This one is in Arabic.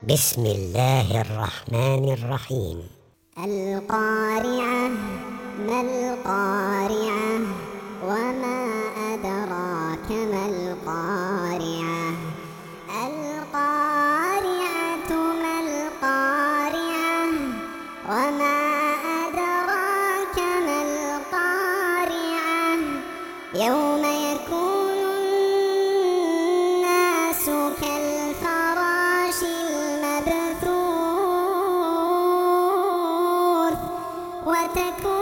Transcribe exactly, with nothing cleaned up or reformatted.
بسم الله الرحمن الرحيم. القارعة، ما القارعة؟ وما أدراك ما القارعة؟ القارعة ما القارعة؟ وما أدراك ما القارعة؟ يوم يكون الناس كالفراش المبثوث وتكون